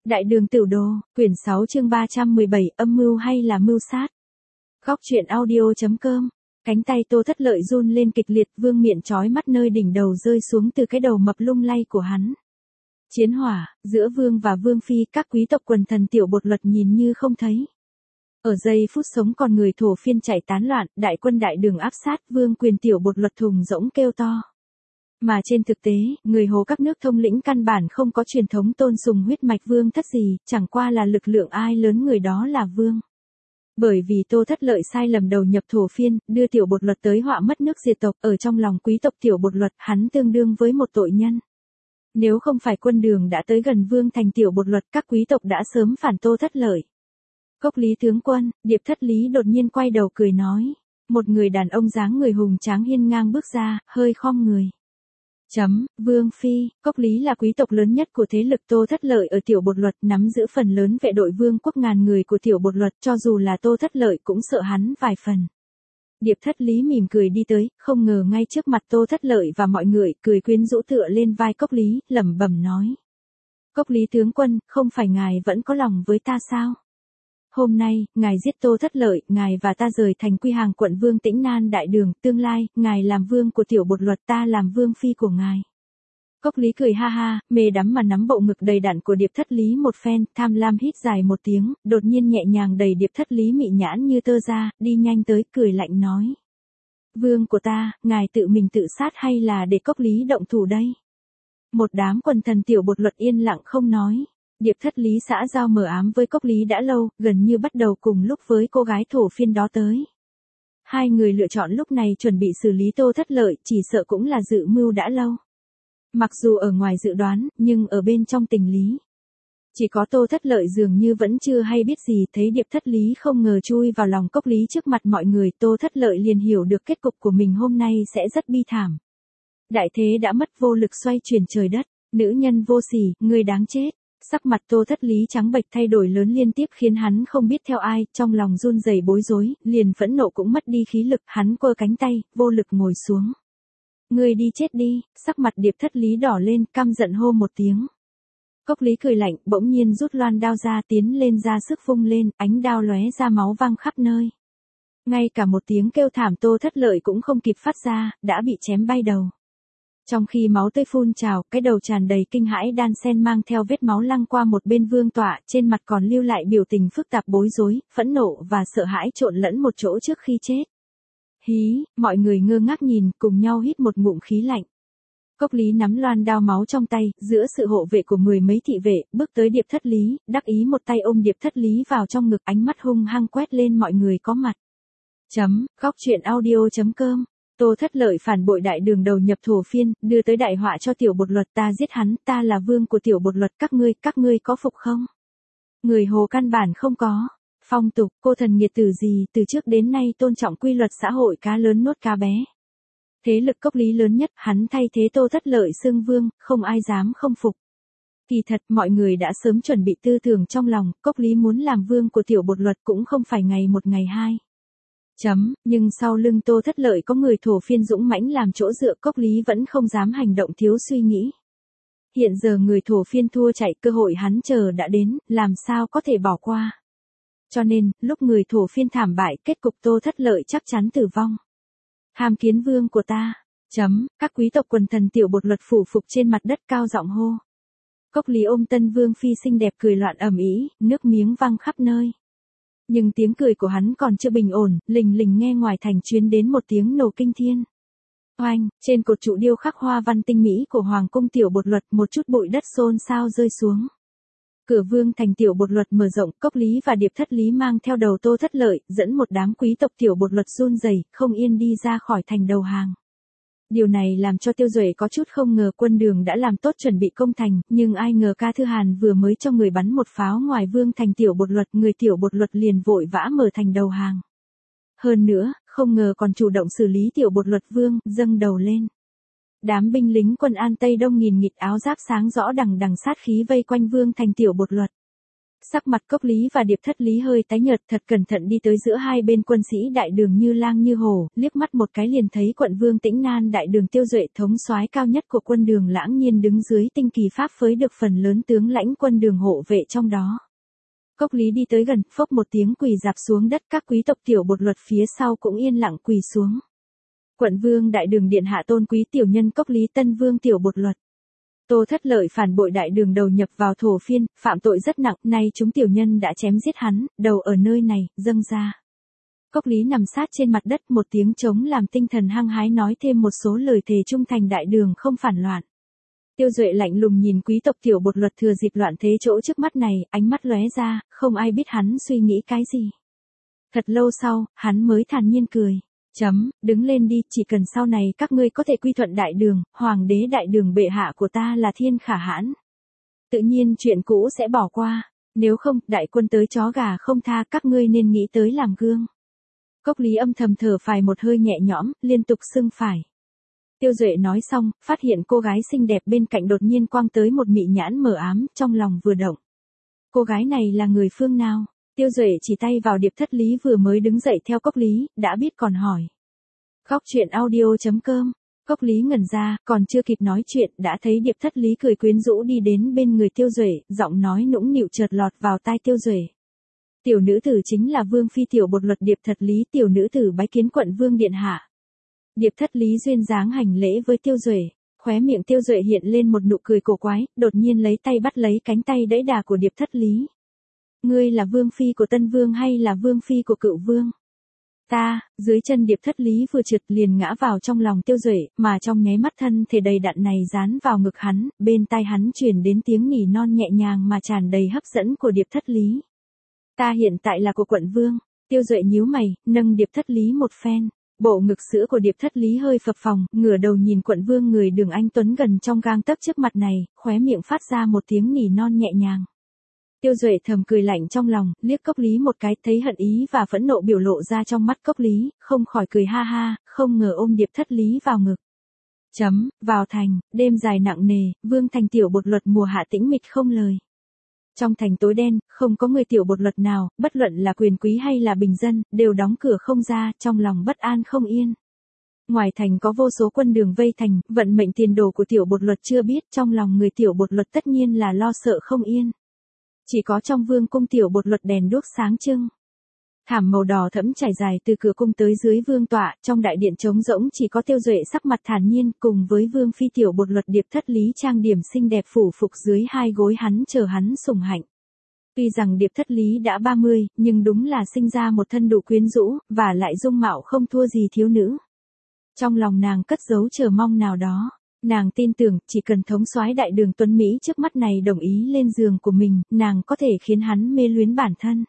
Đại đường tiểu đồ, quyển 6 chương 317, âm mưu hay là mưu sát. Góc truyện audio.com. Cánh tay Tô Thất Lợi run lên kịch liệt, vương miện chói mắt nơi đỉnh đầu rơi xuống từ cái đầu mập lung lay của hắn. Chiến hỏa, giữa vương và vương phi, các quý tộc quần thần tiểu bột luật nhìn như không thấy. Ở giây phút sống còn người thổ phiên chạy tán loạn, đại quân đại đường áp sát, vương quyền tiểu bột luật thùng rỗng kêu to. Mà trên thực tế, người Hồ các nước thông lĩnh căn bản không có truyền thống tôn sùng huyết mạch vương thất gì, chẳng qua là lực lượng ai lớn người đó là vương. Bởi vì Tô Thất Lợi sai lầm đầu nhập thổ phiên, đưa tiểu bột luật tới họa mất nước diệt tộc, ở trong lòng quý tộc tiểu bột luật, hắn tương đương với một tội nhân. Nếu không phải quân đường đã tới gần vương thành tiểu bột luật, các quý tộc đã sớm phản Tô Thất Lợi. Cốc Lý tướng quân, Điệp Thất Lý đột nhiên quay đầu cười nói. Một người đàn ông dáng người hùng tráng hiên ngang bước ra, hơi khom người. Vương phi, Cốc Lý là quý tộc lớn nhất của thế lực Tô Thất Lợi ở tiểu bột luật, nắm giữ phần lớn vệ đội vương quốc ngàn người của tiểu bột luật, cho dù là Tô Thất Lợi cũng sợ hắn vài phần. Điệp Thất Lý mỉm cười đi tới, không ngờ ngay trước mặt Tô Thất Lợi và mọi người, cười quyến rũ tựa lên vai Cốc Lý, lẩm bẩm nói. Cốc Lý tướng quân, không phải ngài vẫn có lòng với ta sao? Hôm nay, ngài giết Tô Thất Lợi, ngài và ta rời thành quy hàng quận Vương Tĩnh Nan đại đường, tương lai, ngài làm vương của tiểu bột luật, ta làm vương phi của ngài. Cốc Lý cười ha ha, mê đắm mà nắm bộ ngực đầy đặn của Điệp Thất Lý một phen, tham lam hít dài một tiếng, đột nhiên nhẹ nhàng đẩy Điệp Thất Lý mị nhãn như tơ ra, đi nhanh tới, cười lạnh nói. Vương của ta, ngài tự mình tự sát hay là để Cốc Lý động thủ đây? Một đám quần thần tiểu bột luật yên lặng không nói. Điệp Thất Lý xã giao mờ ám với Cốc Lý đã lâu, gần như bắt đầu cùng lúc với cô gái thổ phiên đó tới. Hai người lựa chọn lúc này chuẩn bị xử lý Tô Thất Lợi, chỉ sợ cũng là dự mưu đã lâu. Mặc dù ở ngoài dự đoán, nhưng ở bên trong tình lý. Chỉ có Tô Thất Lợi dường như vẫn chưa hay biết gì, thấy Điệp Thất Lý không ngờ chui vào lòng Cốc Lý trước mặt mọi người, Tô Thất Lợi liền hiểu được kết cục của mình hôm nay sẽ rất bi thảm. Đại thế đã mất, vô lực xoay chuyển trời đất, nữ nhân vô sỉ, người đáng chết. Sắc mặt Tô Thất Lý trắng bệch, thay đổi lớn liên tiếp khiến hắn không biết theo ai, trong lòng run rẩy bối rối, liền phẫn nộ cũng mất đi khí lực, hắn quơ cánh tay, vô lực ngồi xuống. Ngươi đi chết đi, sắc mặt Điệp Thất Lý đỏ lên, căm giận hô một tiếng. Cốc Lý cười lạnh, bỗng nhiên rút loan đao ra, tiến lên ra sức vung lên, ánh đao lóe ra máu văng khắp nơi. Ngay cả một tiếng kêu thảm Tô Thất Lợi cũng không kịp phát ra, đã bị chém bay đầu. Trong khi máu tươi phun trào, cái đầu tràn đầy kinh hãi đan sen mang theo vết máu lăng qua một bên vương tọa, trên mặt còn lưu lại biểu tình phức tạp bối rối, phẫn nộ và sợ hãi trộn lẫn một chỗ trước khi chết. Hí, mọi người ngơ ngác nhìn, cùng nhau hít một ngụm khí lạnh. Cốc Lý nắm loan đao máu trong tay, giữa sự hộ vệ của mười mấy thị vệ, bước tới Điệp Thất Lý, đắc ý một tay ôm Điệp Thất Lý vào trong ngực, ánh mắt hung hăng quét lên mọi người có mặt. Góc truyện audio.com. Tô Thất Lợi phản bội đại đường đầu nhập thổ phiên, đưa tới đại họa cho tiểu bột luật, ta giết hắn, ta là vương của tiểu bột luật, các ngươi có phục không? Người Hồ căn bản không có. Phong tục, cô thần nghiệt tử gì, từ trước đến nay tôn trọng quy luật xã hội, cá lớn nuốt cá bé. Thế lực Cốc Lý lớn nhất, hắn thay thế Tô Thất Lợi xưng vương, không ai dám không phục. Kỳ thật, mọi người đã sớm chuẩn bị tư tưởng trong lòng, Cốc Lý muốn làm vương của tiểu bột luật cũng không phải ngày một ngày hai. Nhưng sau lưng Tô Thất Lợi có người thổ phiên dũng mãnh làm chỗ dựa, Cốc Lý vẫn không dám hành động thiếu suy nghĩ. Hiện giờ người thổ phiên thua chạy, cơ hội hắn chờ đã đến, làm sao có thể bỏ qua. Cho nên, lúc người thổ phiên thảm bại, kết cục Tô Thất Lợi chắc chắn tử vong. Hàm kiến vương của ta. Các quý tộc quần thần tiểu bột luật phủ phục trên mặt đất cao giọng hô. Cốc Lý ôm tân vương phi xinh đẹp cười loạn ầm ĩ, nước miếng văng khắp nơi. Nhưng tiếng cười của hắn còn chưa bình ổn, lình lình nghe ngoài thành truyền đến một tiếng nổ kinh thiên. Oanh, trên cột trụ điêu khắc hoa văn tinh mỹ của hoàng cung tiểu bột luật, một chút bụi đất xôn xao rơi xuống. Cửa vương thành tiểu bột luật mở rộng, Cốc Lý và Điệp Thất Lý mang theo đầu Tô Thất Lợi, dẫn một đám quý tộc tiểu bột luật run rẩy, không yên đi ra khỏi thành đầu hàng. Điều này làm cho Tiêu Duệ có chút không ngờ, quân đường đã làm tốt chuẩn bị công thành, nhưng ai ngờ Ca Thư Hàn vừa mới cho người bắn một pháo ngoài vương thành tiểu bột luật, người tiểu bột luật liền vội vã mở thành đầu hàng. Hơn nữa, không ngờ còn chủ động xử lý tiểu bột luật vương, dâng đầu lên. Đám binh lính quân An Tây Đông nghìn nghịt áo giáp sáng rõ đằng đằng sát khí vây quanh vương thành tiểu bột luật. Sắc mặt Cốc Lý và Điệp Thất Lý hơi tái nhợt, thật cẩn thận đi tới giữa hai bên quân sĩ đại đường như lang như hổ, liếc mắt một cái liền thấy quận vương Tĩnh Nan đại đường Tiêu Duệ thống soái cao nhất của quân Đường lãng nhiên đứng dưới tinh kỳ pháp phối được phần lớn tướng lãnh quân Đường hộ vệ trong đó. Cốc Lý đi tới gần, phốc một tiếng quỳ rạp xuống đất, các quý tộc Tiểu Bột Luật phía sau cũng yên lặng quỳ xuống. Quận vương đại đường điện hạ tôn quý tiểu nhân Cốc Lý, Tân vương Tiểu Bột Luật. Tô Thất Lợi phản bội đại đường đầu nhập vào thổ phiên, phạm tội rất nặng, nay chúng tiểu nhân đã chém giết hắn, đầu ở nơi này, dâng ra. Cốc Lý nằm sát trên mặt đất, một tiếng trống làm tinh thần hăng hái nói thêm một số lời thề trung thành đại đường không phản loạn. Tiêu Duệ lạnh lùng nhìn quý tộc Tiểu Bột Luật thừa dịp loạn thế chỗ trước mắt này, ánh mắt lóe ra, không ai biết hắn suy nghĩ cái gì. Thật lâu sau, hắn mới thản nhiên cười. Đứng lên đi, chỉ cần sau này các ngươi có thể quy thuận đại đường, hoàng đế đại đường bệ hạ của ta là thiên khả hãn. Tự nhiên chuyện cũ sẽ bỏ qua, nếu không, đại quân tới chó gà không tha, các ngươi nên nghĩ tới làm gương. Cốc Lý âm thầm thở phào một hơi nhẹ nhõm, liên tục xưng phải. Tiêu Duệ nói xong, phát hiện cô gái xinh đẹp bên cạnh đột nhiên quang tới một mị nhãn mờ ám, trong lòng vừa động. Cô gái này là người phương nào? Tiêu Duệ chỉ tay vào Điệp Thất Lý vừa mới đứng dậy theo Cốc Lý, đã biết còn hỏi. Góc truyện audio.com. Cốc Lý ngẩn ra, còn chưa kịp nói chuyện, đã thấy Điệp Thất Lý cười quyến rũ đi đến bên người Tiêu Duệ, giọng nói nũng nịu chợt lọt vào tai Tiêu Duệ. Tiểu nữ tử chính là vương phi Tiểu Bột Luật Điệp Thất Lý, tiểu nữ tử bái kiến quận vương điện hạ. Điệp Thất Lý duyên dáng hành lễ với Tiêu Duệ, khóe miệng Tiêu Duệ hiện lên một nụ cười cổ quái, đột nhiên lấy tay bắt lấy cánh tay đẫy đà của Điệp Thất Lý. Ngươi là vương phi của Tân Vương hay là vương phi của Cựu Vương? Ta, dưới chân Điệp Thất Lý vừa trượt liền ngã vào trong lòng Tiêu Duệ, mà trong nháy mắt thân thể đầy đặn này dán vào ngực hắn, bên tai hắn truyền đến tiếng nỉ non nhẹ nhàng mà tràn đầy hấp dẫn của Điệp Thất Lý. Ta hiện tại là của quận vương. Tiêu Duệ nhíu mày, nâng Điệp Thất Lý một phen. Bộ ngực sữa của Điệp Thất Lý hơi phập phồng, ngửa đầu nhìn quận vương người Đường anh tuấn gần trong gang tấc trước mặt này, khóe miệng phát ra một tiếng nỉ non nhẹ nhàng. Tiêu Duệ thầm cười lạnh trong lòng, liếc Cốc Lý một cái, thấy hận ý và phẫn nộ biểu lộ ra trong mắt Cốc Lý, không khỏi cười ha ha, không ngờ ôm Điệp Thất Lý vào ngực. Vào thành, đêm dài nặng nề, vương thành Tiểu Bột Luật mùa hạ tĩnh mịch không lời. Trong thành tối đen, không có người Tiểu Bột Luật nào, bất luận là quyền quý hay là bình dân, đều đóng cửa không ra, trong lòng bất an không yên. Ngoài thành có vô số quân Đường vây thành, vận mệnh tiền đồ của Tiểu Bột Luật chưa biết, trong lòng người Tiểu Bột Luật tất nhiên là lo sợ không yên. Chỉ có trong vương cung Tiểu Bột Luật đèn đuốc sáng trưng. Thảm màu đỏ thẫm trải dài từ cửa cung tới dưới vương tọa, trong đại điện trống rỗng chỉ có Tiêu Duệ sắc mặt thản nhiên, cùng với vương phi Tiểu Bột Luật Điệp Thất Lý trang điểm xinh đẹp phủ phục dưới hai gối hắn chờ hắn sủng hạnh. Tuy rằng Điệp Thất Lý đã 30, nhưng đúng là sinh ra một thân đủ quyến rũ, và lại dung mạo không thua gì thiếu nữ. Trong lòng nàng cất giấu chờ mong nào đó. Nàng tin tưởng, chỉ cần thống soái đại đường tuấn Mỹ trước mắt này đồng ý lên giường của mình, nàng có thể khiến hắn mê luyến bản thân.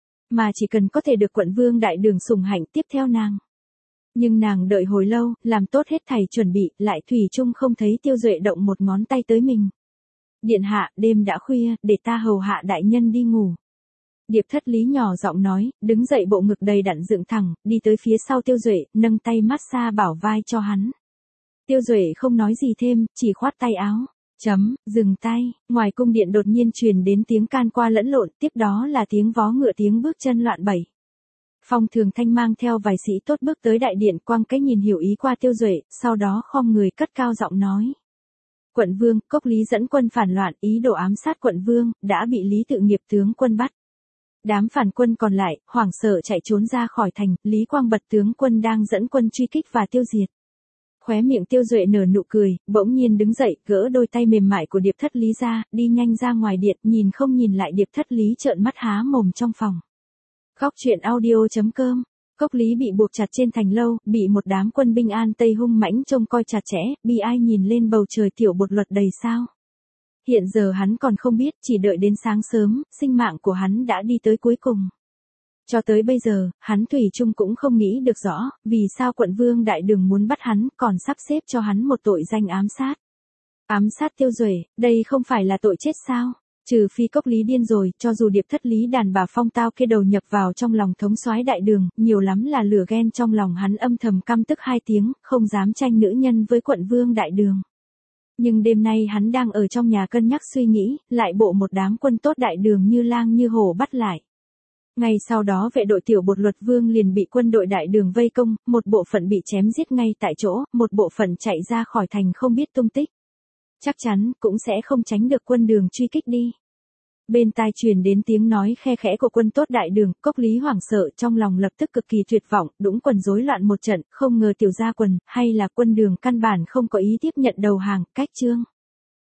Mà chỉ cần có thể được quận vương đại đường sủng hạnh tiếp theo nàng. Nhưng nàng đợi hồi lâu, làm tốt hết thảy chuẩn bị, lại thủy chung không thấy Tiêu Duệ động một ngón tay tới mình. Điện hạ, đêm đã khuya, để ta hầu hạ đại nhân đi ngủ. Điệp Thất Lý nhỏ giọng nói, đứng dậy bộ ngực đầy đặn dựng thẳng, đi tới phía sau Tiêu Duệ, nâng tay massage bảo vai cho hắn. Tiêu Duệ không nói gì thêm, chỉ khoát tay áo. Dừng tay, ngoài cung điện đột nhiên truyền đến tiếng can qua lẫn lộn, tiếp đó là tiếng vó ngựa tiếng bước chân loạn bẩy. Phong Thường Thanh mang theo vài sĩ tốt bước tới đại điện, quăng cái nhìn hiểu ý qua Tiêu Duệ, sau đó khom người cất cao giọng nói. Quận vương, Cốc Lý dẫn quân phản loạn, ý đồ ám sát quận vương, đã bị Lý Tự Nghiệp tướng quân bắt. Đám phản quân còn lại, hoảng sợ chạy trốn ra khỏi thành, Lý Quang Bật tướng quân đang dẫn quân truy kích và tiêu diệt. Khóe miệng Tiêu Duệ nở nụ cười, bỗng nhiên đứng dậy, gỡ đôi tay mềm mại của Điệp Thất Lý ra, đi nhanh ra ngoài điện, nhìn không nhìn lại Điệp Thất Lý trợn mắt há mồm trong phòng. Góc truyện audio.com. Cốc Lý bị buộc chặt trên thành lâu, bị một đám quân binh An Tây hung mãnh trông coi chặt chẽ, bi ai nhìn lên bầu trời Tiểu Bột Luật đầy sao. Hiện giờ hắn còn không biết, chỉ đợi đến sáng sớm, sinh mạng của hắn đã đi tới cuối cùng. Cho tới bây giờ, hắn thủy chung cũng không nghĩ được rõ, vì sao quận vương đại đường muốn bắt hắn, còn sắp xếp cho hắn một tội danh ám sát. Ám sát Tiêu Duệ, đây không phải là tội chết sao? Trừ phi Cốc Lý điên rồi, cho dù Điệp Thất Lý đàn bà phong tao kia đầu nhập vào trong lòng thống soái đại đường, nhiều lắm là lửa ghen trong lòng hắn âm thầm căm tức hai tiếng, không dám tranh nữ nhân với quận vương đại đường. Nhưng đêm nay hắn đang ở trong nhà cân nhắc suy nghĩ, lại bộ một đám quân tốt đại đường như lang như hổ bắt lại. Ngay sau đó vệ đội tiểu bột Luật Vương liền bị quân đội đại đường vây công, một bộ phận bị chém giết ngay tại chỗ, một bộ phận chạy ra khỏi thành không biết tung tích. Chắc chắn cũng sẽ không tránh được quân đường truy kích đi. Bên tai truyền đến tiếng nói khe khẽ của quân tốt đại đường, Cốc Lý hoảng sợ trong lòng lập tức cực kỳ tuyệt vọng, đũng quần rối loạn một trận, không ngờ tiểu gia quần, hay là quân đường căn bản không có ý tiếp nhận đầu hàng, cách chương.